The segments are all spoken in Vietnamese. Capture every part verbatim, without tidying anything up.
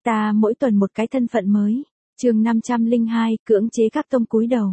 Ta mỗi tuần một cái thân phận mới. Chương năm trăm lẻ hai, cưỡng chế các tông cúi đầu.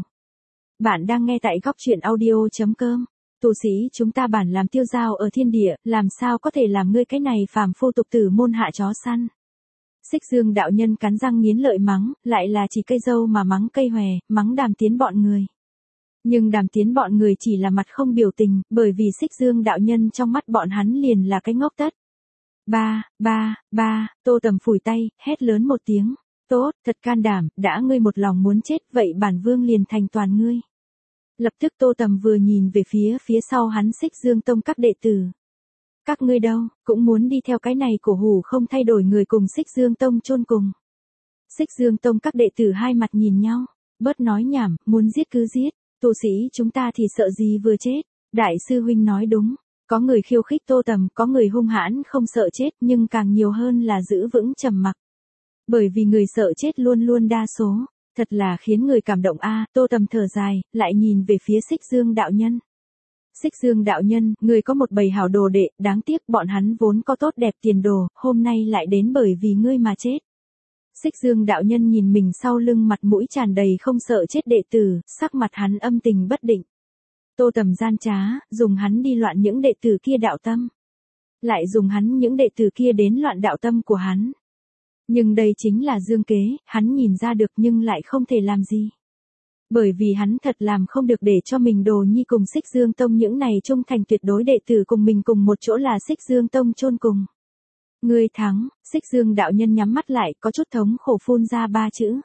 Bạn đang nghe tại góc truyện audio chấm com. Tu sĩ chúng ta bản làm tiêu dao ở thiên địa, làm sao có thể làm ngươi cái này phàm phu tục tử môn hạ chó săn. Xích Dương đạo nhân cắn răng nghiến lợi mắng, lại là chỉ cây dâu mà mắng cây hòe, mắng Đàm Tiến bọn người. Nhưng Đàm Tiến bọn người chỉ là mặt không biểu tình, bởi vì Xích Dương đạo nhân trong mắt bọn hắn liền là cái ngốc tất. Ba, ba, ba, Tô Tầm phủi tay, hét lớn một tiếng. Tốt, thật can đảm, đã ngươi một lòng muốn chết, vậy bản vương liền thành toàn ngươi. Lập tức Tô Tầm vừa nhìn về phía phía sau hắn Xích Dương tông các đệ tử. Các ngươi đâu, cũng muốn đi theo cái này cổ hủ không thay đổi người cùng Xích Dương tông chôn cùng. Xích Dương tông các đệ tử hai mặt nhìn nhau, bớt nói nhảm, muốn giết cứ giết, tu sĩ chúng ta thì sợ gì vừa chết. Đại sư huynh nói đúng. Có người khiêu khích Tô Tầm, có người hung hãn không sợ chết, nhưng càng nhiều hơn là giữ vững trầm mặc. Bởi vì người sợ chết luôn luôn đa số, thật là khiến người cảm động a. À, Tô Tầm thở dài, lại nhìn về phía Xích Dương đạo nhân. Xích Dương đạo nhân, người có một bầy hảo đồ đệ, đáng tiếc bọn hắn vốn có tốt đẹp tiền đồ, hôm nay lại đến bởi vì ngươi mà chết. Xích Dương đạo nhân nhìn mình sau lưng mặt mũi tràn đầy không sợ chết đệ tử, sắc mặt hắn âm tình bất định. Tô Tầm gian trá, dùng hắn đi loạn những đệ tử kia đạo tâm. Lại dùng hắn những đệ tử kia đến loạn đạo tâm của hắn. Nhưng đây chính là dương kế, hắn nhìn ra được nhưng lại không thể làm gì. Bởi vì hắn thật làm không được để cho mình Đồ Nhi cùng Xích Dương tông những này trung thành tuyệt đối đệ tử cùng mình cùng một chỗ là Xích Dương tông chôn cùng. Ngươi thắng, Xích Dương đạo nhân nhắm mắt lại, có chút thống khổ phun ra ba chữ.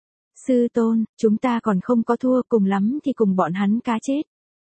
Sư tôn, chúng ta còn không có thua, cùng lắm thì cùng bọn hắn cá chết.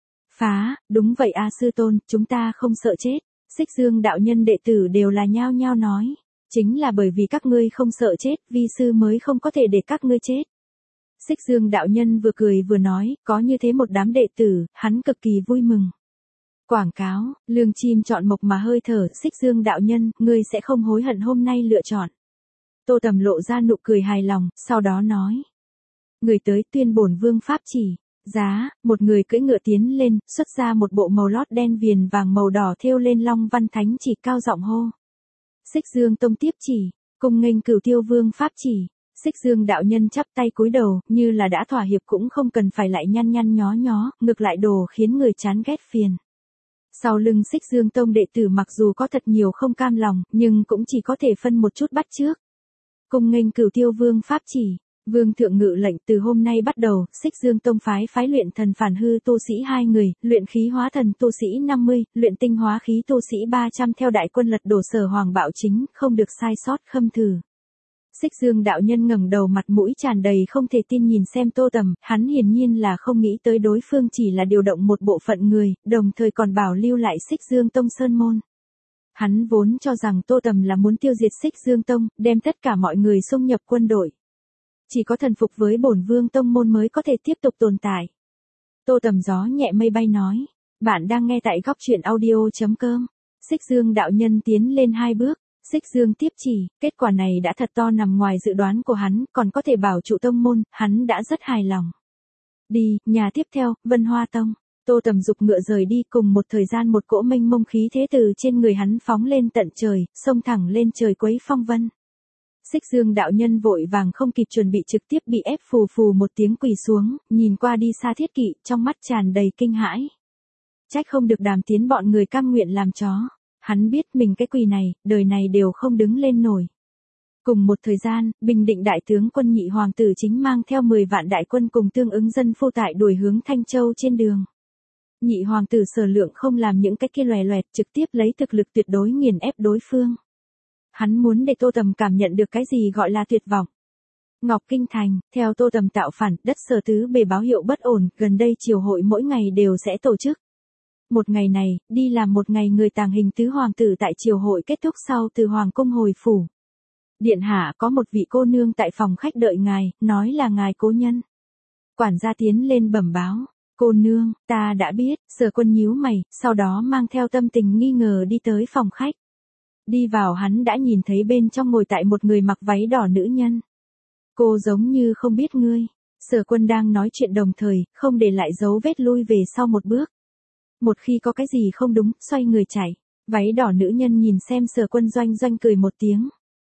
Phá, đúng vậy a sư tôn, chúng ta không sợ chết. Xích Dương đạo nhân đệ tử đều là nhao nhao nói. Chính là bởi vì các ngươi không sợ chết, vi sư mới không có thể để các ngươi chết. Xích Dương đạo nhân vừa cười vừa nói, có như thế một đám đệ tử, hắn cực kỳ vui mừng. Quảng cáo, lương chim chọn mộc mà hơi thở, Xích Dương đạo nhân, ngươi sẽ không hối hận hôm nay lựa chọn. Tô Tầm lộ ra nụ cười hài lòng, sau đó nói. Người tới tuyên bổn vương pháp chỉ. Giá, một người cưỡi ngựa tiến lên, xuất ra một bộ màu lót đen viền vàng màu đỏ thêu lên long văn thánh chỉ, cao giọng hô. Xích Dương tông tiếp chỉ, cùng nghênh Cửu Tiêu vương pháp chỉ. Xích Dương đạo nhân chắp tay cúi đầu, như là đã thỏa hiệp cũng không cần phải lại nhăn nhăn nhó nhó, ngược lại đồ khiến người chán ghét phiền. Sau lưng Xích Dương tông đệ tử mặc dù có thật nhiều không cam lòng, nhưng cũng chỉ có thể phân một chút bắt trước. Cùng nghênh Cửu Tiêu vương pháp chỉ. Vương thượng ngự lệnh từ hôm nay bắt đầu, Xích Dương tông phái phái luyện thần phản hư tu sĩ hai người, luyện khí hóa thần tu sĩ năm mươi, luyện tinh hóa khí tu sĩ ba trăm theo đại quân lật đổ Sở Hoàng bạo chính, không được sai sót khâm thử. Xích Dương đạo nhân ngẩng đầu mặt mũi tràn đầy không thể tin nhìn xem Tô Tầm, hắn hiển nhiên là không nghĩ tới đối phương chỉ là điều động một bộ phận người, đồng thời còn bảo lưu lại Xích Dương tông sơn môn. Hắn vốn cho rằng Tô Tầm là muốn tiêu diệt Xích Dương tông, đem tất cả mọi người xung nhập quân đội. Chỉ có thần phục với bổn vương tông môn mới có thể tiếp tục tồn tại. Tô Tầm gió nhẹ mây bay nói. Bạn đang nghe tại góc truyện audio chấm com. Xích Dương đạo nhân tiến lên hai bước. Xích Dương tiếp chỉ, kết quả này đã thật to nằm ngoài dự đoán của hắn, còn có thể bảo trụ tông môn, hắn đã rất hài lòng. Đi, nhà tiếp theo, Vân Hoa tông. Tô Tầm dục ngựa rời đi, cùng một thời gian một cỗ mênh mông khí thế từ trên người hắn phóng lên tận trời, xông thẳng lên trời quấy phong vân. Xích Dương đạo nhân vội vàng không kịp chuẩn bị trực tiếp bị ép phù phù một tiếng quỳ xuống, nhìn qua đi xa Thiết Kỵ, trong mắt tràn đầy kinh hãi. Trách không được Đàm Tiến bọn người cam nguyện làm chó. Hắn biết mình cái quỳ này, đời này đều không đứng lên nổi. Cùng một thời gian, Bình Định đại tướng quân Nhị hoàng tử chính mang theo mười vạn đại quân cùng tương ứng dân phu tại đuổi hướng Thanh Châu trên đường. Nhị hoàng tử Sở Lượng không làm những cái kia loè loẹt, trực tiếp lấy thực lực tuyệt đối nghiền ép đối phương. Hắn muốn để Tô Tầm cảm nhận được cái gì gọi là tuyệt vọng. Ngọc Kinh Thành, theo Tô Tầm tạo phản, đất Sở tứ bề báo hiệu bất ổn, gần đây triều hội mỗi ngày đều sẽ tổ chức. Một ngày này, đi làm một ngày người tàng hình tứ hoàng tử tại triều hội kết thúc sau từ hoàng cung hồi phủ. Điện hạ có một vị cô nương tại phòng khách đợi ngài, nói là ngài cố nhân. Quản gia tiến lên bẩm báo. Cô nương, ta đã biết. Sở Quân nhíu mày, sau đó mang theo tâm tình nghi ngờ đi tới phòng khách. Đi vào hắn đã nhìn thấy bên trong ngồi tại một người mặc váy đỏ nữ nhân. Cô giống như không biết ngươi. Sở Quân đang nói chuyện đồng thời, không để lại dấu vết lui về sau một bước. Một khi có cái gì không đúng, xoay người chạy. Váy đỏ nữ nhân nhìn xem Sở Quân doanh doanh cười một tiếng.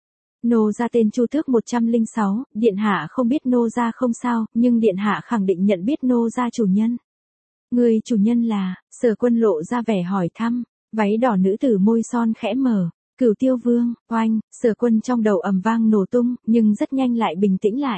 Nô gia tên Chu Tước một trăm lẻ sáu, điện hạ không biết nô gia không sao, nhưng điện hạ khẳng định nhận biết nô gia chủ nhân. Người chủ nhân là, Sở Quân lộ ra vẻ hỏi thăm, váy đỏ nữ tử môi son khẽ mở, Cửu Tiêu Vương, oanh, Sở Quân trong đầu ầm vang nổ tung, nhưng rất nhanh lại bình tĩnh lại.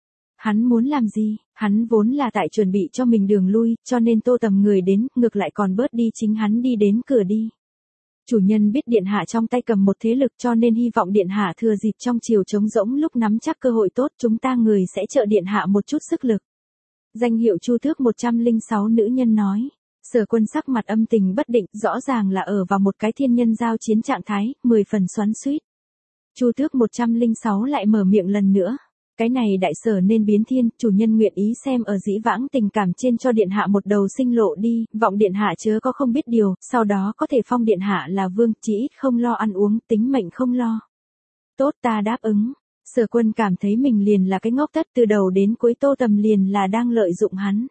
Hắn muốn làm gì, hắn vốn là tại chuẩn bị cho mình đường lui, cho nên Tô Tầm người đến, ngược lại còn bớt đi chính hắn đi đến cửa đi. Chủ nhân biết điện hạ trong tay cầm một thế lực cho nên hy vọng điện hạ thừa dịp trong chiều trống rỗng lúc nắm chắc cơ hội tốt chúng ta người sẽ trợ điện hạ một chút sức lực. Danh hiệu Chu Tước một trăm lẻ sáu nữ nhân nói. Sở Quân sắc mặt âm tình bất định, rõ ràng là ở vào một cái thiên nhân giao chiến trạng thái, mười phần xoắn xuýt. Chu Tước một trăm lẻ sáu lại mở miệng lần nữa. Cái này đại sở nên biến thiên, chủ nhân nguyện ý xem ở dĩ vãng tình cảm trên cho điện hạ một đầu sinh lộ đi, vọng điện hạ chớ có không biết điều, sau đó có thể phong điện hạ là vương, chỉ ít không lo ăn uống, tính mệnh không lo. Tốt, ta đáp ứng. Sở Quân cảm thấy mình liền là cái ngốc tất, từ đầu đến cuối Tô Tầm liền là đang lợi dụng hắn.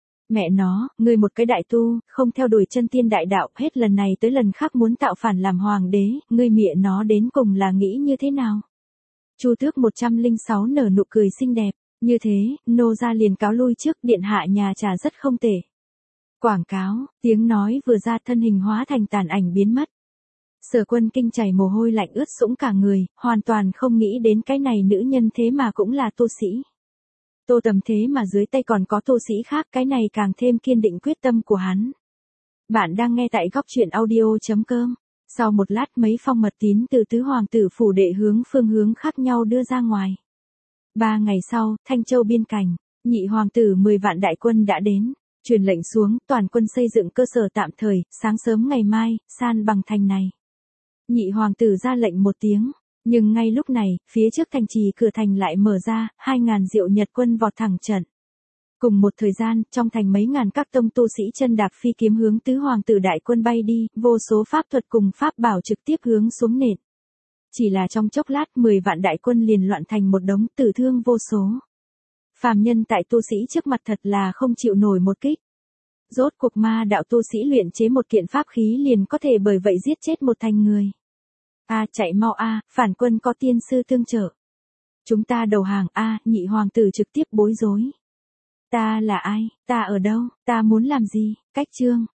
Mẹ nó, ngươi một cái đại tu, không theo đuổi chân tiên đại đạo, hết lần này tới lần khác muốn tạo phản làm hoàng đế, ngươi mẹ nó đến cùng là nghĩ như thế nào? Chu Tước một trăm lẻ sáu nở nụ cười xinh đẹp, như thế, nô gia liền cáo lui trước, điện hạ nhà trà rất không tệ. Quảng cáo, tiếng nói vừa ra thân hình hóa thành tàn ảnh biến mất. Sở Quân kinh chảy mồ hôi lạnh ướt sũng cả người, hoàn toàn không nghĩ đến cái này nữ nhân thế mà cũng là tu sĩ. Tô Tầm thế mà dưới tay còn có tu sĩ khác, cái này càng thêm kiên định quyết tâm của hắn. Bạn đang nghe tại góc truyện audio.com. Sau một lát mấy phong mật tín từ tứ hoàng tử phủ đệ hướng phương hướng khác nhau đưa ra ngoài. Ba ngày sau, Thanh Châu biên cảnh, nhị hoàng tử mười vạn đại quân đã đến, truyền lệnh xuống, toàn quân xây dựng cơ sở tạm thời, sáng sớm ngày mai, san bằng thành này. Nhị hoàng tử ra lệnh một tiếng, nhưng ngay lúc này, phía trước thành trì cửa thành lại mở ra, hai ngàn diệu nhật quân vọt thẳng trận. Cùng một thời gian, trong thành mấy ngàn các tông tu sĩ chân đạp phi kiếm hướng tứ hoàng tử đại quân bay đi, vô số pháp thuật cùng pháp bảo trực tiếp hướng xuống nền. Chỉ là trong chốc lát mười vạn đại quân liền loạn thành một đống tử thương vô số. Phàm nhân tại tu sĩ trước mặt thật là không chịu nổi một kích. Rốt cuộc ma đạo tu sĩ luyện chế một kiện pháp khí liền có thể bởi vậy giết chết một thành người. A chạy mau a, phản quân có tiên sư tương trợ. Chúng ta đầu hàng a, nhị hoàng tử trực tiếp bối rối. Ta là ai, ta ở đâu, ta muốn làm gì, cách chương.